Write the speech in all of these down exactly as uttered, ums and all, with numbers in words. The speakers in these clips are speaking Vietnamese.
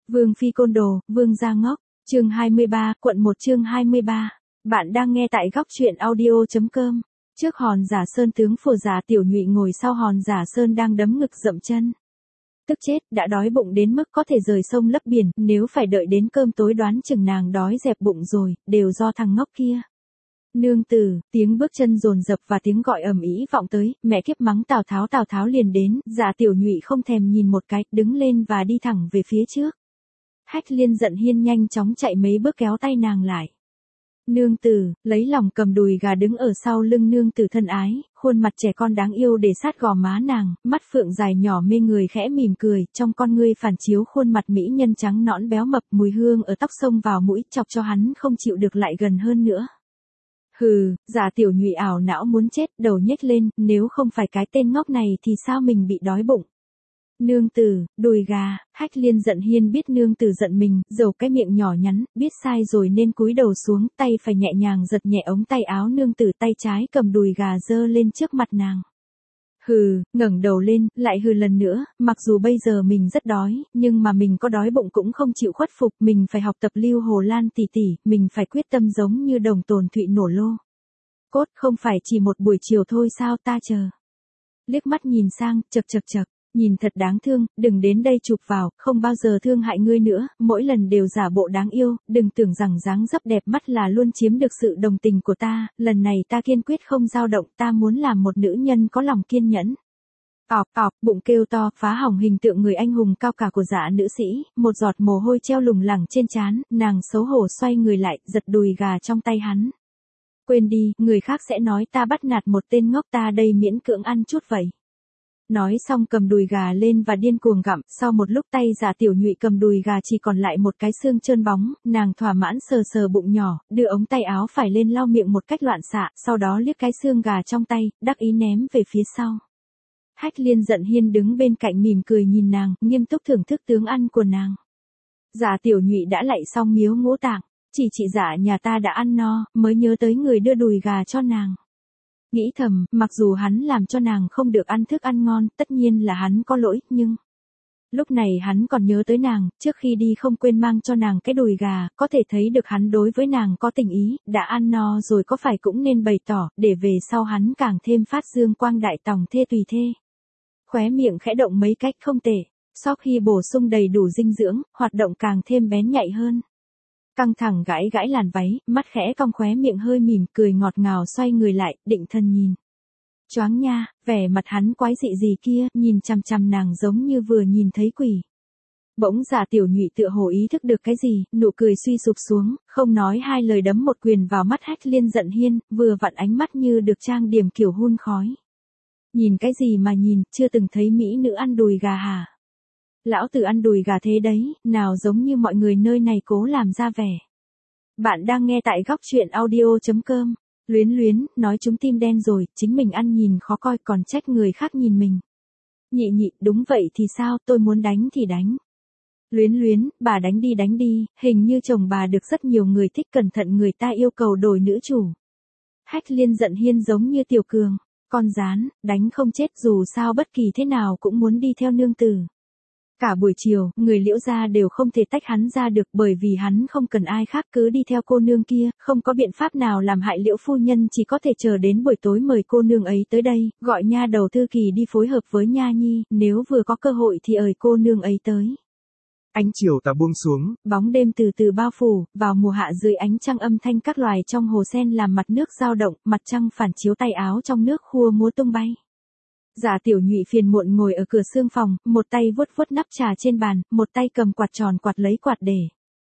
Vương phi côn đồ, vương gia ngốc, chương hai mươi ba, quận một chương hai mươi ba. Bạn đang nghe tại góc truyện audio.com. Trước hòn giả sơn tướng phù giả Tiểu Nhụy ngồi sau hòn giả sơn đang đấm ngực dậm chân. Tức chết, đã đói bụng đến mức có thể rời sông lấp biển, nếu phải đợi đến cơm tối đoán chừng nàng đói dẹp bụng rồi, đều do thằng ngốc kia. Nương tử, tiếng bước chân dồn dập và tiếng gọi ầm ĩ vọng tới, mẹ kiếp mắng Tào Tháo Tào Tháo liền đến, giả Tiểu Nhụy không thèm nhìn một cái, đứng lên và đi thẳng về phía trước. Hách Liên giận hiên nhanh chóng chạy mấy bước kéo tay nàng lại. Nương tử, lấy lòng cầm đùi gà đứng ở sau lưng nương tử thân ái, khuôn mặt trẻ con đáng yêu để sát gò má nàng, mắt phượng dài nhỏ mê người khẽ mỉm cười, trong con ngươi phản chiếu khuôn mặt mỹ nhân trắng nõn béo mập, mùi hương ở tóc xông vào mũi, chọc cho hắn không chịu được lại gần hơn nữa. Hừ, giả Tiểu Nhụy ảo não muốn chết, đầu nhếch lên, nếu không phải cái tên ngốc này thì sao mình bị đói bụng. Nương tử, đùi gà, Hách Liên giận hiên biết nương tử giận mình, dầu cái miệng nhỏ nhắn, biết sai rồi nên cúi đầu xuống, tay phải nhẹ nhàng giật nhẹ ống tay áo nương tử, tay trái cầm đùi gà giơ lên trước mặt nàng. Hừ, ngẩng đầu lên, lại hừ lần nữa, mặc dù bây giờ mình rất đói, nhưng mà mình có đói bụng cũng không chịu khuất phục, mình phải học tập Lưu Hồ Lan tỷ tỷ, mình phải quyết tâm giống như Đồng Tồn Thụy nổ lô. Cốt, không phải chỉ một buổi chiều thôi sao, ta chờ. Liếc mắt nhìn sang, chậc chậc chậc. Nhìn thật đáng thương, đừng đến đây chụp vào, không bao giờ thương hại ngươi nữa, mỗi lần đều giả bộ đáng yêu, đừng tưởng rằng dáng dấp đẹp mắt là luôn chiếm được sự đồng tình của ta, lần này ta kiên quyết không dao động, ta muốn làm một nữ nhân có lòng kiên nhẫn. Ọc ọc, bụng kêu to, phá hỏng hình tượng người anh hùng cao cả của dạ nữ sĩ, một giọt mồ hôi treo lủng lẳng trên trán, nàng xấu hổ xoay người lại, giật đùi gà trong tay hắn. Quên đi, người khác sẽ nói ta bắt nạt một tên ngốc, ta đây miễn cưỡng ăn chút vậy. Nói xong cầm đùi gà lên và điên cuồng gặm, sau một lúc tay giả Tiểu Nhụy cầm đùi gà chỉ còn lại một cái xương trơn bóng, nàng thỏa mãn sờ sờ bụng nhỏ, đưa ống tay áo phải lên lau miệng một cách loạn xạ, sau đó liếc cái xương gà trong tay, đắc ý ném về phía sau. Hách Liên giận hiên đứng bên cạnh mỉm cười nhìn nàng, nghiêm túc thưởng thức tướng ăn của nàng. Giả Tiểu Nhụy đã lạy xong miếu ngũ tạng, chỉ chị giả nhà ta đã ăn no, mới nhớ tới người đưa đùi gà cho nàng. Nghĩ thầm, mặc dù hắn làm cho nàng không được ăn thức ăn ngon, tất nhiên là hắn có lỗi, nhưng... Lúc này hắn còn nhớ tới nàng, trước khi đi không quên mang cho nàng cái đùi gà, có thể thấy được hắn đối với nàng có tình ý, đã ăn no rồi có phải cũng nên bày tỏ, để về sau hắn càng thêm phát dương quang đại tòng thê tùy thê. Khóe miệng khẽ động mấy cách không tệ, sau khi bổ sung đầy đủ dinh dưỡng, hoạt động càng thêm bén nhạy hơn. Căng thẳng gãi gãi làn váy, mắt khẽ cong khóe miệng hơi mỉm cười ngọt ngào xoay người lại, định thân nhìn. Choáng nha, vẻ mặt hắn quái dị gì kia, nhìn chằm chằm nàng giống như vừa nhìn thấy quỷ. Bỗng giả Tiểu Nhụy tựa hồ ý thức được cái gì, nụ cười suy sụp xuống, không nói hai lời đấm một quyền vào mắt Hách Liên giận hiên, vừa vặn ánh mắt như được trang điểm kiểu hun khói. Nhìn cái gì mà nhìn, chưa từng thấy mỹ nữ ăn đùi gà hả? Lão tử ăn đùi gà thế đấy, nào giống như mọi người nơi này cố làm ra vẻ. Bạn đang nghe tại góc truyện audio.com. Luyến luyến, nói chúng tim đen rồi, chính mình ăn nhìn khó coi còn trách người khác nhìn mình. Nhị nhị, đúng vậy thì sao, tôi muốn đánh thì đánh. Luyến luyến, bà đánh đi đánh đi, hình như chồng bà được rất nhiều người thích, cẩn thận người ta yêu cầu đổi nữ chủ. Hách Liên giận hiên giống như Tiểu Cường, con rán, đánh không chết dù sao bất kỳ thế nào cũng muốn đi theo nương tử. Cả buổi chiều, người Liễu gia đều không thể tách hắn ra được bởi vì hắn không cần ai khác cứ đi theo cô nương kia, không có biện pháp nào làm hại Liễu phu nhân chỉ có thể chờ đến buổi tối mời cô nương ấy tới đây, gọi nha đầu Thư Kỳ đi phối hợp với nha nhi, nếu vừa có cơ hội thì ời cô nương ấy tới. Ánh chiều tà buông xuống, bóng đêm từ từ bao phủ, vào mùa hạ dưới ánh trăng âm thanh các loài trong hồ sen làm mặt nước dao động, mặt trăng phản chiếu tay áo trong nước khua múa tung bay. Giả Tiểu Nhụy phiền muộn ngồi ở cửa xương phòng, một tay vuốt vuốt nắp trà trên bàn, một tay cầm quạt tròn quạt lấy quạt để.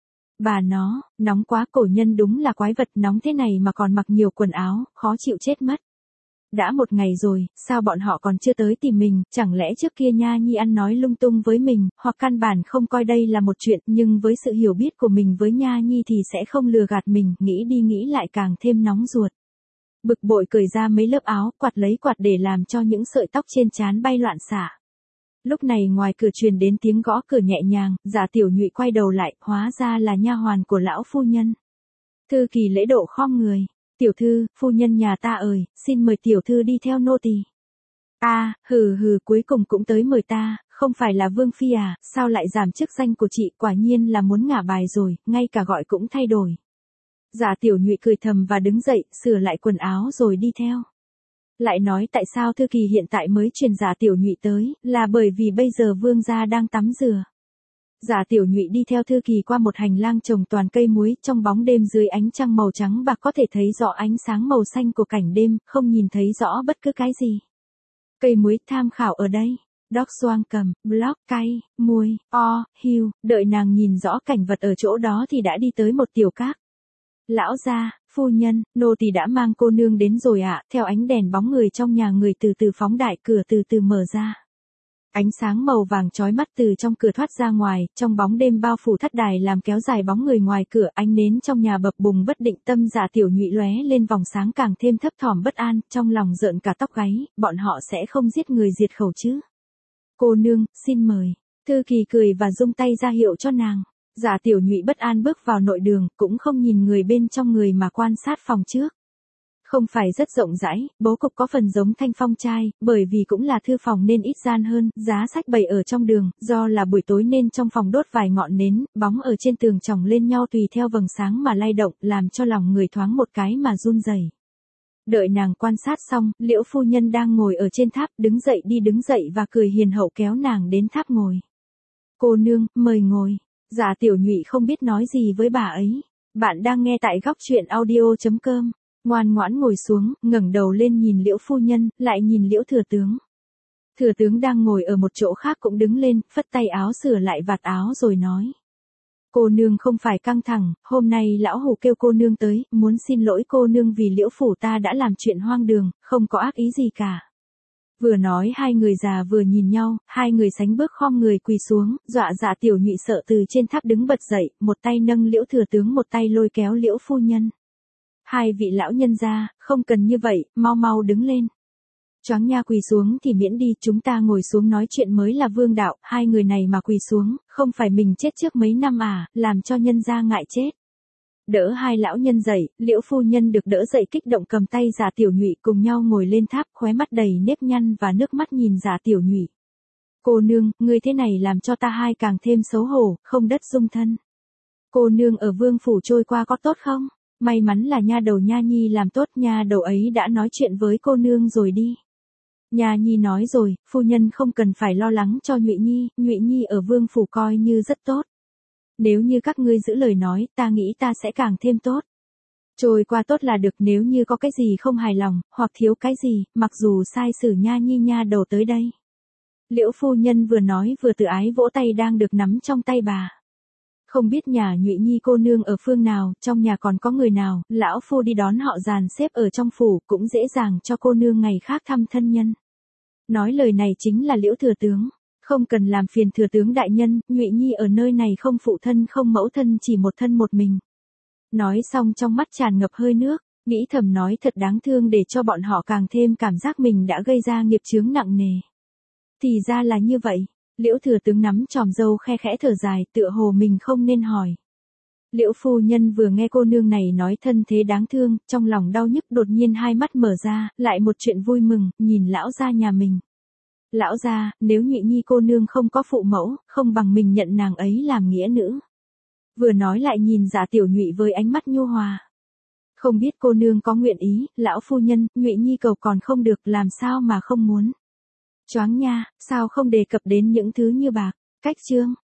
Bà nó, nóng quá, cổ nhân đúng là quái vật, nóng thế này mà còn mặc nhiều quần áo, khó chịu chết mất. Đã một ngày rồi, sao bọn họ còn chưa tới tìm mình, chẳng lẽ trước kia nha nhi ăn nói lung tung với mình, hoặc căn bản không coi đây là một chuyện, nhưng với sự hiểu biết của mình với nha nhi thì sẽ không lừa gạt mình, nghĩ đi nghĩ lại càng thêm nóng ruột. Bực bội cởi ra mấy lớp áo, quạt lấy quạt để làm cho những sợi tóc trên trán bay loạn xạ. Lúc này ngoài cửa truyền đến tiếng gõ cửa nhẹ nhàng, giả Tiểu Nhụy quay đầu lại, hóa ra là nha hoàn của lão phu nhân. Thư Kỳ lễ độ khom người. Tiểu thư, phu nhân nhà ta ơi, xin mời tiểu thư đi theo nô tỳ. A, à, hừ hừ, cuối cùng cũng tới mời ta, không phải là vương phi à, sao lại giảm chức danh của chị, quả nhiên là muốn ngả bài rồi, ngay cả gọi cũng thay đổi. Giả Tiểu Nhụy cười thầm và đứng dậy, sửa lại quần áo rồi đi theo. Lại nói tại sao Thư Kỳ hiện tại mới truyền Giả Tiểu Nhụy tới, là bởi vì bây giờ vương gia đang tắm rửa. Giả Tiểu Nhụy đi theo Thư Kỳ qua một hành lang trồng toàn cây muối, trong bóng đêm dưới ánh trăng màu trắng bạc có thể thấy rõ ánh sáng màu xanh của cảnh đêm, không nhìn thấy rõ bất cứ cái gì. Cây muối tham khảo ở đây. Đóc xoang cầm, block, cay, muối, o, hiu, đợi nàng nhìn rõ cảnh vật ở chỗ đó thì đã đi tới một tiểu các. Lão gia, phu nhân, nô tỳ đã mang cô nương đến rồi ạ, theo ánh đèn bóng người trong nhà người từ từ phóng đại, cửa từ từ mở ra. Ánh sáng màu vàng chói mắt từ trong cửa thoát ra ngoài, trong bóng đêm bao phủ thắt đài làm kéo dài bóng người ngoài cửa, ánh nến trong nhà bập bùng bất định, tâm Giả Tiểu Nhụy lóe lên vòng sáng càng thêm thấp thỏm bất an, trong lòng rợn cả tóc gáy, bọn họ sẽ không giết người diệt khẩu chứ. Cô nương, xin mời. Thư Kỳ cười và rung tay ra hiệu cho nàng. Giả Tiểu Nhụy bất an bước vào nội đường, cũng không nhìn người bên trong người mà quan sát phòng trước. Không phải rất rộng rãi, bố cục có phần giống Thanh Phong trai, bởi vì cũng là thư phòng nên ít gian hơn, giá sách bày ở trong đường, do là buổi tối nên trong phòng đốt vài ngọn nến, bóng ở trên tường chồng lên nhau tùy theo vầng sáng mà lay động, làm cho lòng người thoáng một cái mà run rẩy. Đợi nàng quan sát xong, Liễu phu nhân đang ngồi ở trên tháp, đứng dậy đi đứng dậy và cười hiền hậu kéo nàng đến tháp ngồi. Cô nương, mời ngồi. Giả Tiểu Nhụy không biết nói gì với bà ấy. Bạn đang nghe tại góc truyện audio chấm com. Ngoan ngoãn ngồi xuống, ngẩng đầu lên nhìn Liễu phu nhân, lại nhìn Liễu thừa tướng. Thừa tướng đang ngồi ở một chỗ khác cũng đứng lên, phất tay áo sửa lại vạt áo rồi nói. Cô nương không phải căng thẳng, hôm nay lão hủ kêu cô nương tới, muốn xin lỗi cô nương vì Liễu phủ ta đã làm chuyện hoang đường, không có ác ý gì cả. Vừa nói hai người già vừa nhìn nhau, hai người sánh bước khom người quỳ xuống, dọa Giả Tiểu Nhụy sợ từ trên tháp đứng bật dậy, một tay nâng Liễu thừa tướng một tay lôi kéo Liễu phu nhân. Hai vị lão nhân gia, không cần như vậy, mau mau đứng lên. Choáng nha, quỳ xuống thì miễn đi, chúng ta ngồi xuống nói chuyện mới là vương đạo, hai người này mà quỳ xuống, không phải mình chết trước mấy năm à, làm cho nhân gia ngại chết. Đỡ hai lão nhân dậy, Liễu phu nhân được đỡ dậy kích động cầm tay Giả Tiểu Nhụy cùng nhau ngồi lên tháp, khóe mắt đầy nếp nhăn và nước mắt nhìn Giả Tiểu Nhụy. Cô nương, ngươi thế này làm cho ta hai càng thêm xấu hổ, không đất dung thân. Cô nương ở vương phủ trôi qua có tốt không? May mắn là nha đầu Nha Nhi làm tốt, nha đầu ấy đã nói chuyện với cô nương rồi đi. Nha Nhi nói rồi, phu nhân không cần phải lo lắng cho Nhụy Nhi, Nhụy Nhi ở vương phủ coi như rất tốt. Nếu như các ngươi giữ lời nói, ta nghĩ ta sẽ càng thêm tốt. Trôi qua tốt là được, nếu như có cái gì không hài lòng, hoặc thiếu cái gì, mặc dù sai sử Nha Nhi nha đầu tới đây. Liễu phu nhân vừa nói vừa tự ái vỗ tay đang được nắm trong tay bà. Không biết nhà Nhụy Nhi cô nương ở phương nào, trong nhà còn có người nào, lão phu đi đón họ dàn xếp ở trong phủ, cũng dễ dàng cho cô nương ngày khác thăm thân nhân. Nói lời này chính là Liễu thừa tướng. Không cần làm phiền thừa tướng đại nhân, Nhụy Nhi ở nơi này không phụ thân không mẫu thân, chỉ một thân một mình. Nói xong trong mắt tràn ngập hơi nước, nghĩ thầm nói thật đáng thương để cho bọn họ càng thêm cảm giác mình đã gây ra nghiệp chướng nặng nề. Thì ra là như vậy. Liễu thừa tướng nắm chòm râu khe khẽ thở dài, tựa hồ mình không nên hỏi. Liễu phu nhân vừa nghe cô nương này nói thân thế đáng thương, trong lòng đau nhức đột nhiên hai mắt mở ra, lại một chuyện vui mừng, nhìn lão gia nhà mình. Lão gia, nếu Nhụy Nhi cô nương không có phụ mẫu, không bằng mình nhận nàng ấy làm nghĩa nữ. Vừa nói lại nhìn Giả Tiểu Nhụy với ánh mắt nhu hòa. Không biết cô nương có nguyện ý, lão phu nhân, Nhụy Nhi cầu còn không được, làm sao mà không muốn. Choáng nha, sao không đề cập đến những thứ như bạc, cách trương,